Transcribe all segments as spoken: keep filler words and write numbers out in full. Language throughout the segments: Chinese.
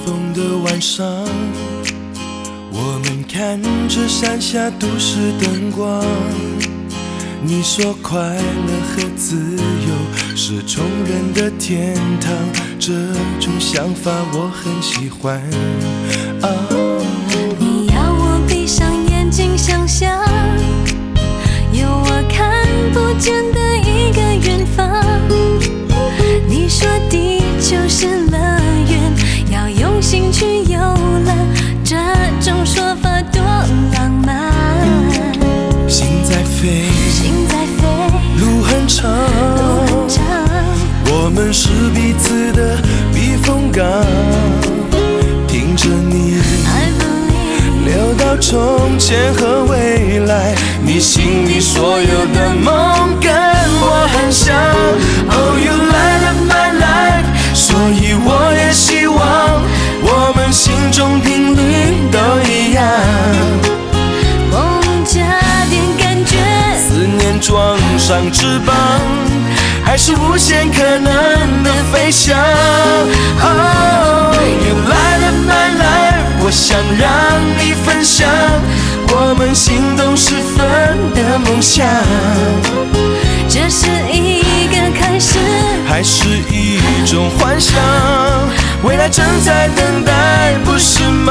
风的晚上，我们看着山下都市灯光。你说快乐和自由是穷人的天堂，这种想法我很喜欢。啊， 你要我闭上眼睛想象，有我看不见的一个远方。你说地球是乐园，要用心去游览，这种说法多浪漫。 心在飞， 心在飞， 路很长， 路很长， 我们是彼此的避风港。听着你聊到从前和未来，你心里所有的梦跟我很像。Oh, you light up my life， 所以我也希望我们心中频率都一样。 梦加点感觉， 思念装上翅膀，还是无限可能的飞翔。Oh, you light up my life， 我想让你分享我们心动时分的梦想。 这是一个开始， 还是一种幻想？未来正在等待，不是吗？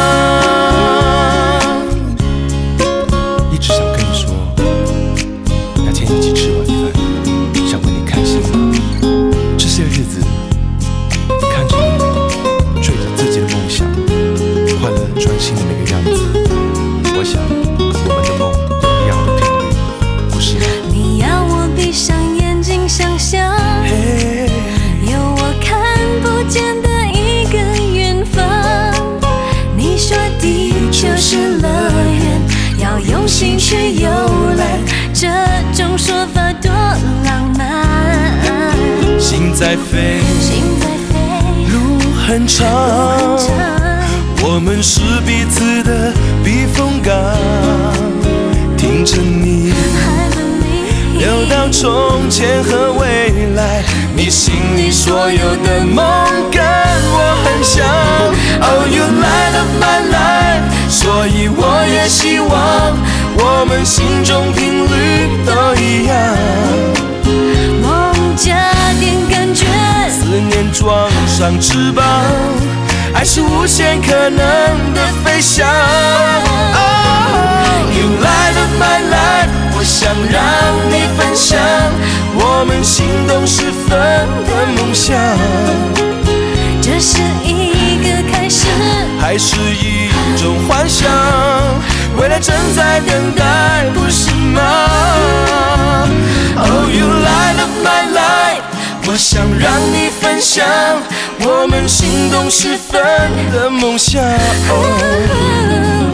一直想跟你说，那天一起吃晚饭，想问你开心吗？这些日子，看着你追着自己的梦想，快乐专心的那个样子，我想我们的梦有一样的频率，不是吗？ 你要我闭上眼睛想象，有我看不见的一个远方。你说地球是乐园，要用心去游览，这种说法多浪漫。 心在飞， 心在飞， 路很长， 路很长， 我们是彼此的避风港。听着你聊到从前和未来，你心里所有的梦跟我很像。Oh, you light up my life， 所以我也希望我们心中频率都一样。 梦加点感觉， 思念装上翅膀，爱是无限可能的飞翔。Oh, you light up my life， 我想让你分享我们心动时分的梦想。 这是一个开始， 还是一种幻想？未来正在等待，不是吗？ Oh, you light up my life， 我想让你分享我们心动时分的梦想。Oh